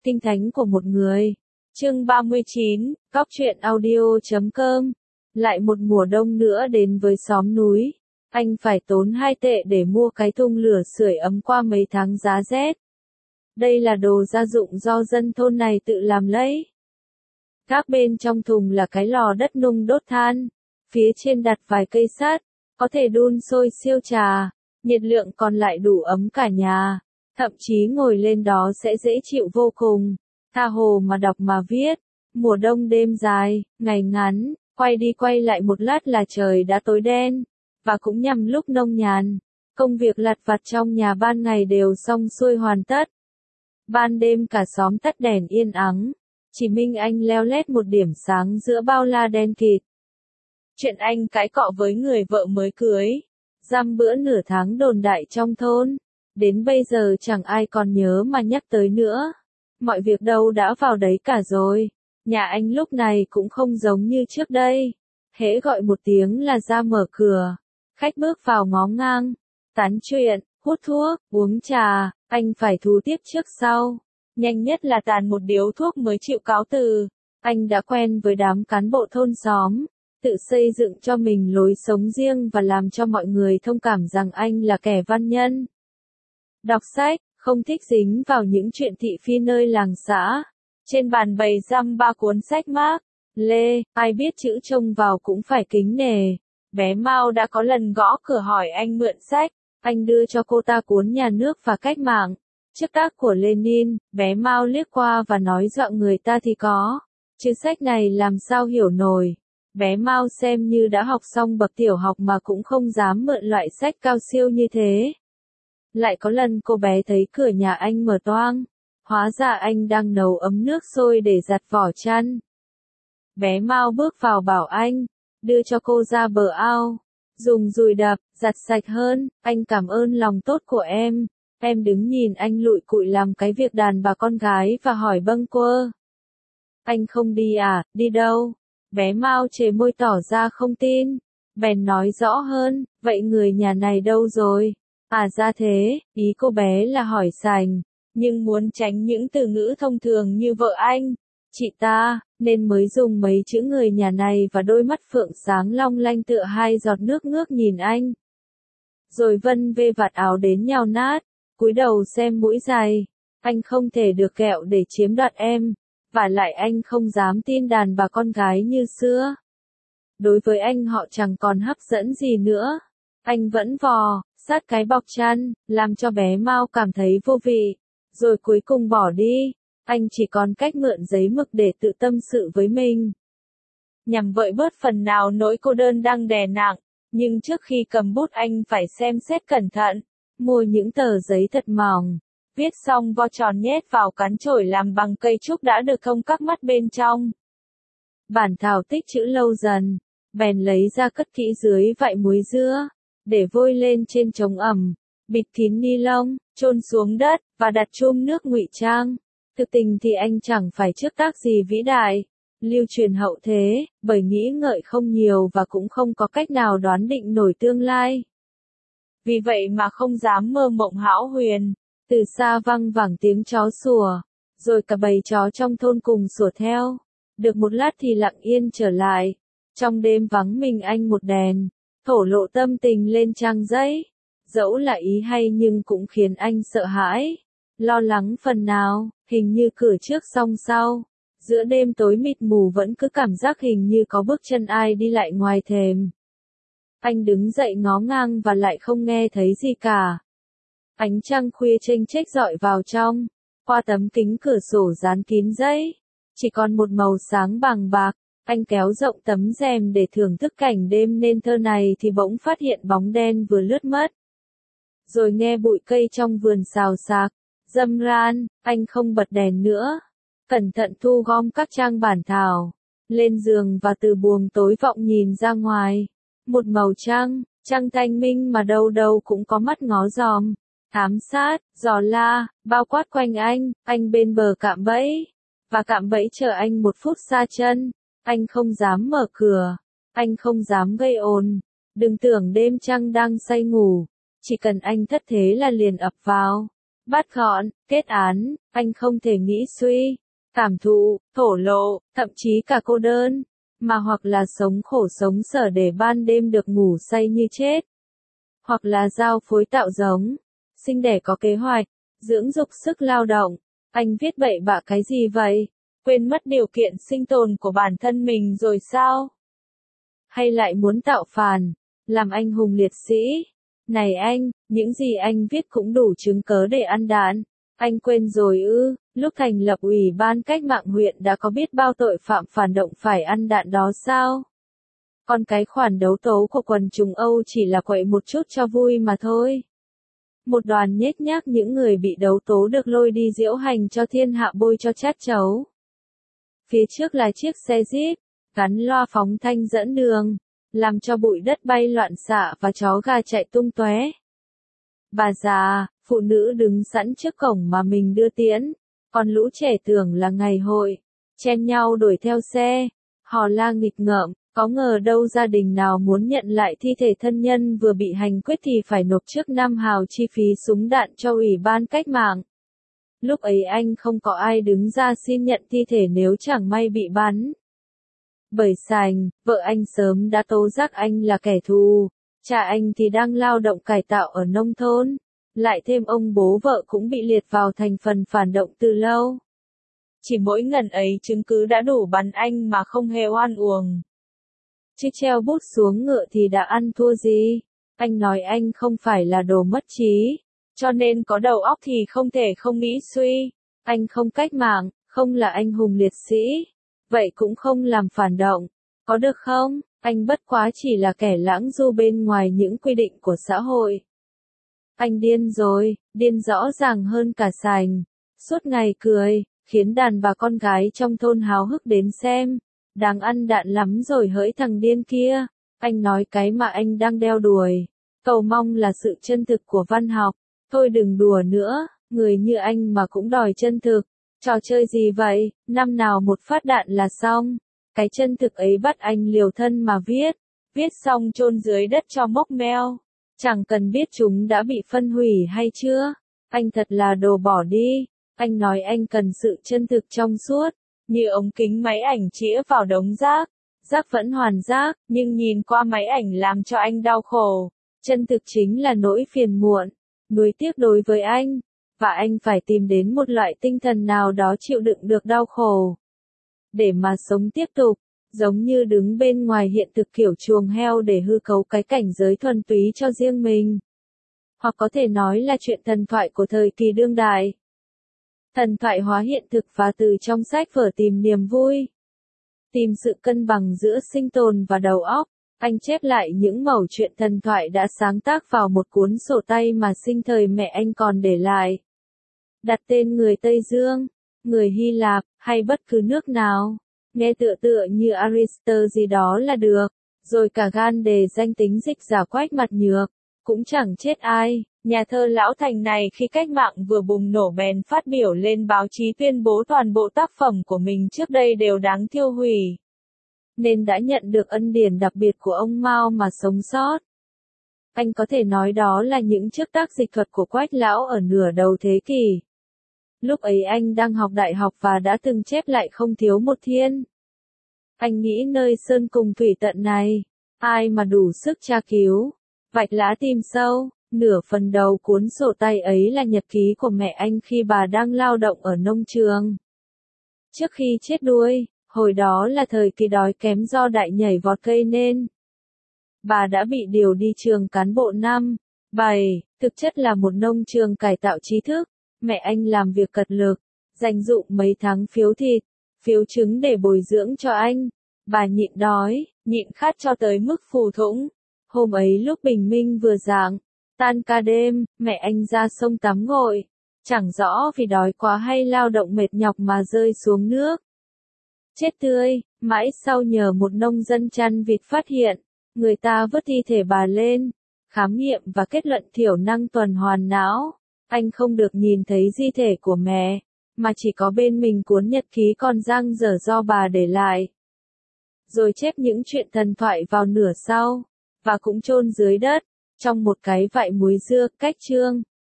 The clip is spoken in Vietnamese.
Kinh thánh của một người. Chương 39, Góc truyện audio.com. Lại một mùa đông nữa đến với xóm núi. Anh phải tốn 2 tệ để mua cái thùng lửa sưởi ấm qua mấy tháng giá rét. Đây là đồ gia dụng do dân thôn này tự làm lấy. Các bên trong thùng là cái lò đất nung đốt than. Phía trên đặt vài cây sắt, có thể đun sôi siêu trà. Nhiệt lượng còn lại đủ ấm cả nhà. Thậm chí ngồi lên đó sẽ dễ chịu vô cùng. Tha hồ mà đọc mà viết. Mùa đông đêm dài, ngày ngắn, quay đi quay lại một lát là trời đã tối đen. Và cũng nhằm lúc nông nhàn, công việc lặt vặt trong nhà ban ngày đều xong xuôi hoàn tất. Ban đêm cả xóm tắt đèn yên ắng, chỉ Minh Anh leo lét một điểm sáng giữa bao la đen kịt. Chuyện anh cãi cọ với người vợ mới cưới, dăm bữa nửa tháng đồn đại trong thôn, đến bây giờ chẳng ai còn nhớ mà nhắc tới nữa. Mọi việc đâu đã vào đấy cả rồi. Nhà anh lúc này cũng không giống như trước đây. Hễ gọi một tiếng là ra mở cửa. Khách bước vào ngó ngang, tán chuyện, hút thuốc, uống trà, anh phải thu tiếp trước sau. Nhanh nhất là tàn một điếu thuốc mới chịu cáo từ. Anh đã quen với đám cán bộ thôn xóm, tự xây dựng cho mình lối sống riêng và làm cho mọi người thông cảm rằng anh là kẻ văn nhân. Đọc sách, không thích dính vào những chuyện thị phi nơi làng xã. Trên bàn bày dăm 3 cuốn sách Mác Lê, ai biết chữ trông vào cũng phải kính nể. Bé Mao đã có lần gõ cửa hỏi anh mượn sách, anh đưa cho cô ta cuốn Nhà nước và Cách mạng, chức tác của Lenin. Bé Mao liếc qua và nói dọa người ta thì có, chứ sách này làm sao hiểu nổi. Bé Mao xem như đã học xong bậc tiểu học mà cũng không dám mượn loại sách cao siêu như thế. Lại có lần cô bé thấy cửa nhà anh mở toang, hóa ra anh đang nấu ấm nước sôi để giặt vỏ chăn. Bé Mao bước vào bảo anh, đưa cho cô ra bờ ao, dùng dùi đập, giặt sạch hơn. Anh cảm ơn lòng tốt của em. Em đứng nhìn anh lụi cụi làm cái việc đàn bà con gái và hỏi bâng quơ. Anh không đi à, đi đâu? Bé Mao chề môi tỏ ra không tin, bèn nói rõ hơn, vậy người nhà này đâu rồi? À ra thế, ý cô bé là hỏi sành, nhưng muốn tránh những từ ngữ thông thường như vợ anh, chị ta, nên mới dùng mấy chữ người nhà này và đôi mắt phượng sáng long lanh tựa 2 giọt nước ngước nhìn anh. Rồi vân vê vạt áo đến nhào nát, cúi đầu xem mũi giày, anh không thể được kẹo để chiếm đoạt em, và lại anh không dám tin đàn bà con gái như xưa. Đối với anh họ chẳng còn hấp dẫn gì nữa. Anh vẫn vò sát cái bọc chăn, làm cho bé Mao cảm thấy vô vị, rồi cuối cùng bỏ đi. Anh chỉ còn cách mượn giấy mực để tự tâm sự với mình, nhằm vơi bớt phần nào nỗi cô đơn đang đè nặng. Nhưng trước khi cầm bút anh phải xem xét cẩn thận, mua những tờ giấy thật mỏng, viết xong vo tròn nhét vào cán chổi làm bằng cây trúc đã được thông các mắt bên trong. Bản thảo tích chữ lâu dần, bèn lấy ra cất kỹ dưới vại muối dưa, để vôi lên trên chống ẩm, bịt kín ni lông, chôn xuống đất, và đặt chum nước ngụy trang. Thực tình thì anh chẳng phải trước tác gì vĩ đại, lưu truyền hậu thế, bởi nghĩ ngợi không nhiều và cũng không có cách nào đoán định nổi tương lai. Vì vậy mà không dám mơ mộng hão huyền. Từ xa văng vẳng tiếng chó sủa, rồi cả bầy chó trong thôn cùng sủa theo. Được một lát thì lặng yên trở lại. Trong đêm vắng mình anh một đèn, thổ lộ tâm tình lên trang giấy. Dẫu là ý hay nhưng cũng khiến anh sợ hãi, lo lắng phần nào, hình như cửa trước song sau. Giữa đêm tối mịt mù vẫn cứ cảm giác hình như có bước chân ai đi lại ngoài thềm. Anh đứng dậy ngó ngang và lại không nghe thấy gì cả. Ánh trăng khuya chênh chếch rọi vào trong, qua tấm kính cửa sổ dán kín giấy, chỉ còn một màu sáng bằng bạc. Anh kéo rộng tấm rèm để thưởng thức cảnh đêm nên thơ này thì bỗng phát hiện bóng đen vừa lướt mất. Rồi nghe bụi cây trong vườn xào xạc, râm ran. Anh không bật đèn nữa, cẩn thận thu gom các trang bản thảo, lên giường và từ buồng tối vọng nhìn ra ngoài. Một màu trăng thanh minh mà đâu đâu cũng có mắt ngó dòm, thám sát, dò la, bao quát quanh anh bên bờ cạm bẫy, và cạm bẫy chờ anh một phút xa chân. Anh không dám mở cửa, anh không dám gây ồn. Đừng tưởng đêm trăng đang say ngủ, chỉ cần anh thất thế là liền ập vào. Bắt gọn, kết án, anh không thể nghĩ suy, cảm thụ, thổ lộ, thậm chí cả cô đơn, mà hoặc là sống khổ sống sở để ban đêm được ngủ say như chết, hoặc là giao phối tạo giống, sinh đẻ có kế hoạch, dưỡng dục sức lao động. Anh viết bậy bạ cái gì vậy? Quên mất điều kiện sinh tồn của bản thân mình rồi sao? Hay lại muốn tạo phản, làm anh hùng liệt sĩ? Này anh, những gì anh viết cũng đủ chứng cớ để ăn đạn. Anh quên rồi ư, lúc thành lập Ủy ban Cách mạng huyện đã có biết bao tội phạm phản động phải ăn đạn đó sao? Còn cái khoản đấu tố của quần chúng Âu chỉ là quậy một chút cho vui mà thôi. Một đoàn nhếch nhác những người bị đấu tố được lôi đi diễu hành cho thiên hạ bôi cho chát chấu. Phía trước là chiếc xe Jeep, gắn loa phóng thanh dẫn đường, làm cho bụi đất bay loạn xạ và chó gà chạy tung tóe. Bà già, phụ nữ đứng sẵn trước cổng mà mình đưa tiễn, còn lũ trẻ tưởng là ngày hội, chen nhau đuổi theo xe, hò la nghịch ngợm, có ngờ đâu gia đình nào muốn nhận lại thi thể thân nhân vừa bị hành quyết thì phải nộp trước 5 hào chi phí súng đạn cho Ủy ban Cách mạng. Lúc ấy anh không có ai đứng ra xin nhận thi thể nếu chẳng may bị bắn. Bởi sành, vợ anh sớm đã tố giác anh là kẻ thù, cha anh thì đang lao động cải tạo ở nông thôn, lại thêm ông bố vợ cũng bị liệt vào thành phần phản động từ lâu. Chỉ mỗi ngần ấy chứng cứ đã đủ bắn anh mà không hề oan uổng. Chứ treo bút xuống ngựa thì đã ăn thua gì? Anh nói anh không phải là đồ mất trí, cho nên có đầu óc thì không thể không nghĩ suy. Anh không cách mạng, không là anh hùng liệt sĩ, vậy cũng không làm phản động, có được không? Anh bất quá chỉ là kẻ lãng du bên ngoài những quy định của xã hội. Anh điên rồi, điên rõ ràng hơn cả sành. Suốt ngày cười, khiến đàn bà con gái trong thôn háo hức đến xem. Đáng ăn đạn lắm rồi hỡi thằng điên kia. Anh nói cái mà anh đang đeo đuổi. Cầu mong là sự chân thực của văn học. Thôi đừng đùa nữa, người như anh mà cũng đòi chân thực. Trò chơi gì vậy, năm nào một phát đạn là xong. Cái chân thực ấy bắt anh liều thân mà viết. Viết xong chôn dưới đất cho mốc meo. Chẳng cần biết chúng đã bị phân hủy hay chưa. Anh thật là đồ bỏ đi. Anh nói anh cần sự chân thực trong suốt. Như ống kính máy ảnh chĩa vào đống rác. Rác vẫn hoàn rác, nhưng nhìn qua máy ảnh làm cho anh đau khổ. Chân thực chính là nỗi phiền muộn, nuối tiếc đối với anh. Và anh phải tìm đến một loại tinh thần nào đó chịu đựng được đau khổ. Để mà sống tiếp tục, giống như đứng bên ngoài hiện thực kiểu chuồng heo để hư cấu cái cảnh giới thuần túy cho riêng mình. Hoặc có thể nói là chuyện thần thoại của thời kỳ đương đại. Thần thoại hóa hiện thực và từ trong sách vở tìm niềm vui. Tìm sự cân bằng giữa sinh tồn và đầu óc. Anh chép lại những mẩu chuyện thần thoại đã sáng tác vào một cuốn sổ tay mà sinh thời mẹ anh còn để lại. Đặt tên người Tây Dương, người Hy Lạp, hay bất cứ nước nào. Nghe tựa tựa như Aristotle gì đó là được. Rồi cả gan đề danh tính dịch giả Quách Mặt Nhược. Cũng chẳng chết ai. Nhà thơ Lão Thành này khi cách mạng vừa bùng nổ bèn phát biểu lên báo chí tuyên bố toàn bộ tác phẩm của mình trước đây đều đáng tiêu hủy. Nên đã nhận được ân điển đặc biệt của ông Mao mà sống sót. Anh có thể nói đó là những chiếc tác dịch thuật của Quách Lão ở nửa đầu thế kỷ. Lúc ấy anh đang học đại học và đã từng chép lại không thiếu một thiên. Anh nghĩ nơi sơn cùng thủy tận này, ai mà đủ sức tra cứu, vạch lá tìm sâu. Nửa phần đầu cuốn sổ tay ấy là nhật ký của mẹ anh khi bà đang lao động ở nông trường. Trước khi chết đuối, hồi đó là thời kỳ đói kém do đại nhảy vọt gây nên. Bà đã bị điều đi trường cán bộ năm, 7, thực chất là một nông trường cải tạo trí thức. Mẹ anh làm việc cật lực, dành dụm mấy tháng phiếu thịt, phiếu trứng để bồi dưỡng cho anh. Bà nhịn đói, nhịn khát cho tới mức phù thủng. Hôm ấy lúc bình minh vừa rạng, tan ca đêm, mẹ anh ra sông tắm gội. Chẳng rõ vì đói quá hay lao động mệt nhọc mà rơi xuống nước. Chết tươi, mãi sau nhờ một nông dân chăn vịt phát hiện, người ta vớt thi thể bà lên, khám nghiệm và kết luận thiểu năng tuần hoàn não. Anh không được nhìn thấy di thể của mẹ, mà chỉ có bên mình cuốn nhật ký còn dang dở do bà để lại. Rồi chép những chuyện thần thoại vào nửa sau, và cũng chôn dưới đất, trong một cái vại muối dưa, cách chương.